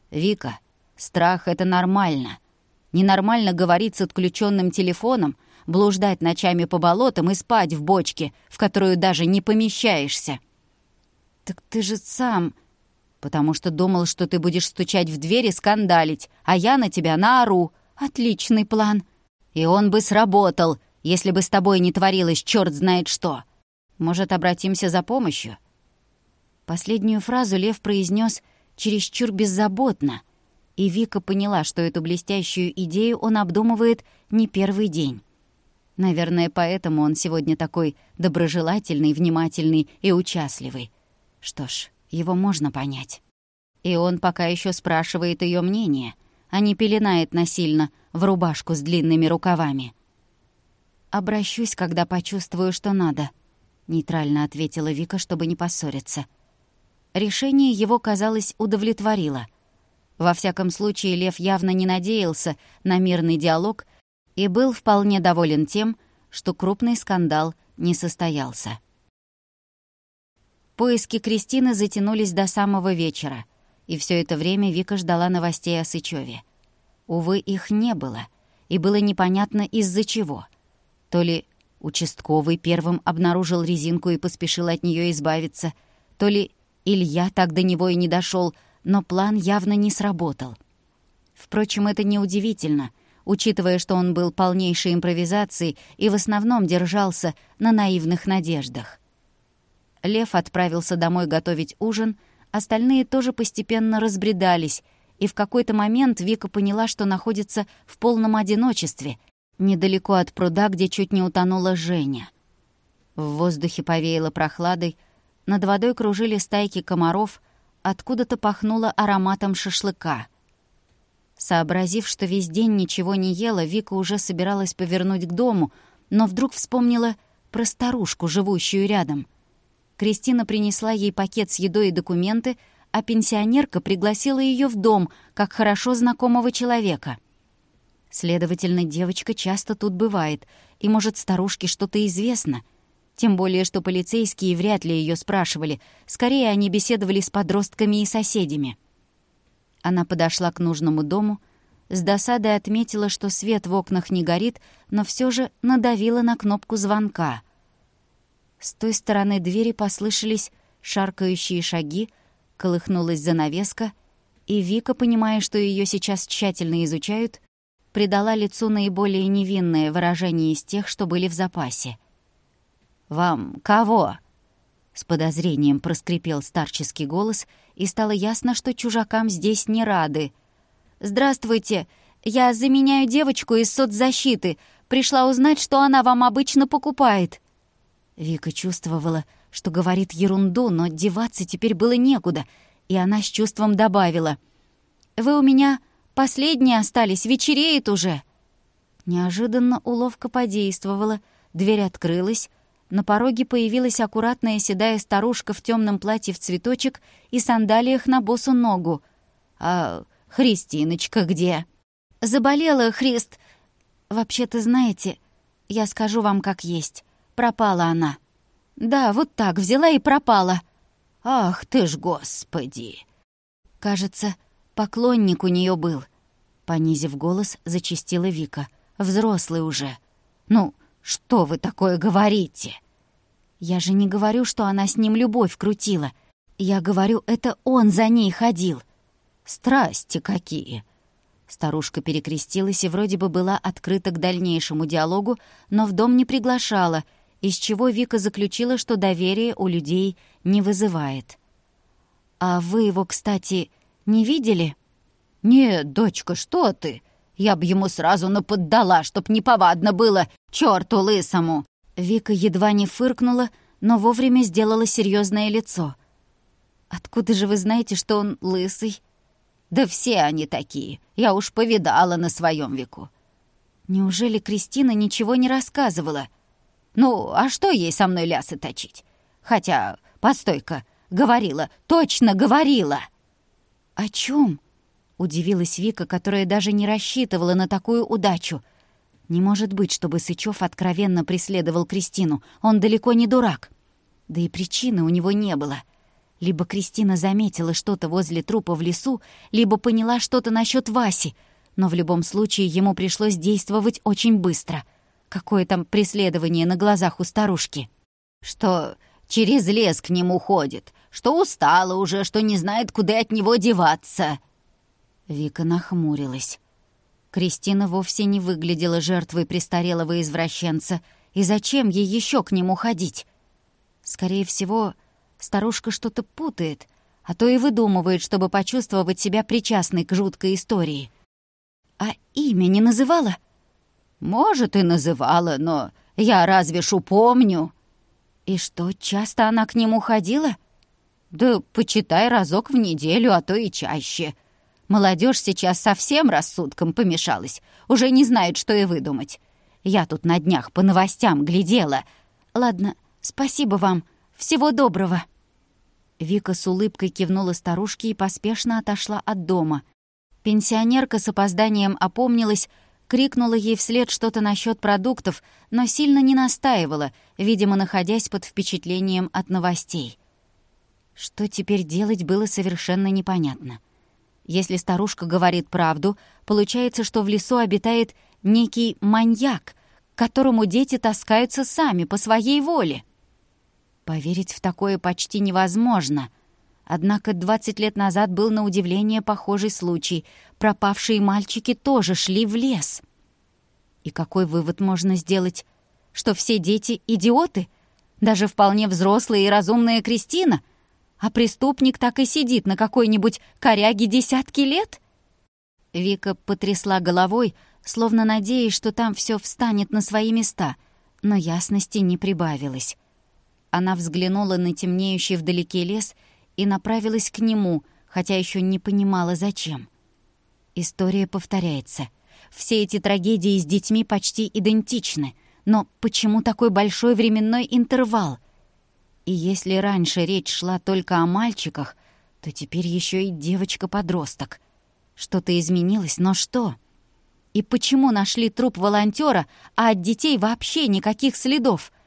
«Вика, страх — это нормально. Ненормально говорить с отключенным телефоном, блуждать ночами по болотам и спать в бочке, в которую даже не помещаешься». «Так ты же сам...» «Потому что думал, что ты будешь стучать в дверь и скандалить, а я на тебя наору. Отличный план. И он бы сработал, если бы с тобой не творилось черт знает что. Может, обратимся за помощью?» Последнюю фразу Лев произнес чересчур беззаботно, и Вика поняла, что эту блестящую идею он обдумывает не первый день. Наверное, поэтому он сегодня такой доброжелательный, внимательный и участливый. Что ж, его можно понять. И он пока еще спрашивает ее мнение, а не пеленает насильно в рубашку с длинными рукавами. «Обращусь, когда почувствую, что надо», — нейтрально ответила Вика, чтобы не поссориться. Решение его, казалось, удовлетворило. Во всяком случае, Лев явно не надеялся на мирный диалог и был вполне доволен тем, что крупный скандал не состоялся. Поиски Кристины затянулись до самого вечера, и все это время Вика ждала новостей о Сычеве. Увы, их не было, и было непонятно из-за чего. То ли участковый первым обнаружил резинку и поспешил от нее избавиться, то ли Илья так до него и не дошел, но план явно не сработал. Впрочем, это неудивительно, учитывая, что он был полнейшей импровизацией и в основном держался на наивных надеждах. Лев отправился домой готовить ужин, остальные тоже постепенно разбредались, и в какой-то момент Вика поняла, что находится в полном одиночестве, недалеко от пруда, где чуть не утонула Женя. В воздухе повеяло прохладой, над водой кружили стайки комаров, откуда-то пахнуло ароматом шашлыка. Сообразив, что весь день ничего не ела, Вика уже собиралась повернуть к дому, но вдруг вспомнила про старушку, живущую рядом. Кристина принесла ей пакет с едой и документы, а пенсионерка пригласила ее в дом, как хорошо знакомого человека. Следовательно, девочка часто тут бывает, и, может, старушке что-то известно. Тем более, что полицейские вряд ли ее спрашивали, скорее они беседовали с подростками и соседями. Она подошла к нужному дому, с досадой отметила, что свет в окнах не горит, но все же надавила на кнопку звонка. С той стороны двери послышались шаркающие шаги, колыхнулась занавеска, и Вика, понимая, что ее сейчас тщательно изучают, придала лицу наиболее невинное выражение из тех, что были в запасе. «Вам кого?» — с подозрением проскрипел старческий голос, и стало ясно, что чужакам здесь не рады. «Здравствуйте, я заменяю девочку из соцзащиты. Пришла узнать, что она вам обычно покупает». Вика чувствовала, что говорит ерунду, но деваться теперь было некуда, и она с чувством добавила: «Вы у меня последние остались, вечереет уже». Неожиданно уловка подействовала, дверь открылась, на пороге появилась аккуратная седая старушка в темном платье в цветочек и сандалиях на босу ногу. «А Христиночка где?» «Заболела, Христ...» «Вообще-то, знаете, я скажу вам как есть. Пропала она». «Да, вот так, взяла и пропала». «Ах ты ж, Господи!» «Кажется, поклонник у нее был», — понизив голос, зачастила Вика. «Взрослый уже». «Ну, что вы такое говорите?» «Я же не говорю, что она с ним любовь крутила. Я говорю, это он за ней ходил». «Страсти какие!» Старушка перекрестилась и вроде бы была открыта к дальнейшему диалогу, но в дом не приглашала, из чего Вика заключила, что доверие у людей не вызывает. «А вы его, кстати, не видели?» «Нет, дочка, что ты? Я б ему сразу наподдала, чтоб неповадно было, чёрту лысому!» Вика едва не фыркнула, но вовремя сделала серьезное лицо. «Откуда же вы знаете, что он лысый?» «Да все они такие, я уж повидала на своем веку». «Неужели Кристина ничего не рассказывала?» «Ну, а что ей со мной лясы точить? Хотя, постой-ка, говорила, точно говорила!» «О чем?» — удивилась Вика, которая даже не рассчитывала на такую удачу. «Не может быть, чтобы Сычев откровенно преследовал Кристину. Он далеко не дурак. Да и причины у него не было. Либо Кристина заметила что-то возле трупа в лесу, либо поняла что-то насчет Васи, но в любом случае ему пришлось действовать очень быстро. Какое там преследование на глазах у старушки? Что через лес к нему ходит, что устала уже, что не знает, куда от него деваться. Вика нахмурилась. Кристина вовсе не выглядела жертвой престарелого извращенца, и зачем ей еще к нему ходить? Скорее всего, старушка что-то путает, а то и выдумывает, чтобы почувствовать себя причастной к жуткой истории. А имя не называла? Может, и называла, но я разве ж упомню? И что, часто она к нему ходила? Да почитай разок в неделю, а то и чаще. Молодежь сейчас совсем рассудком помешалась, уже не знает, что и выдумать. Я тут на днях по новостям глядела. Ладно, спасибо вам, всего доброго. Вика с улыбкой кивнула старушке и поспешно отошла от дома. Пенсионерка с опозданием опомнилась, крикнула ей вслед что-то насчет продуктов, но сильно не настаивала, видимо, находясь под впечатлением от новостей. Что теперь делать, было совершенно непонятно. Если старушка говорит правду, получается, что в лесу обитает некий маньяк, к которому дети таскаются сами по своей воле. Поверить в такое почти невозможно. Однако 20 лет назад был на удивление похожий случай. Пропавшие мальчики тоже шли в лес. И какой вывод можно сделать? Что все дети — идиоты? Даже вполне взрослая и разумная Кристина? А преступник так и сидит на какой-нибудь коряге десятки лет? Вика потрясла головой, словно надеясь, что там все встанет на свои места, но ясности не прибавилось. Она взглянула на темнеющий вдалеке лес и направилась к нему, хотя еще не понимала, зачем. История повторяется. Все эти трагедии с детьми почти идентичны, но почему такой большой временной интервал? И если раньше речь шла только о мальчиках, то теперь еще и девочка-подросток. Что-то изменилось, но что? И почему нашли труп волонтера, а от детей вообще никаких следов?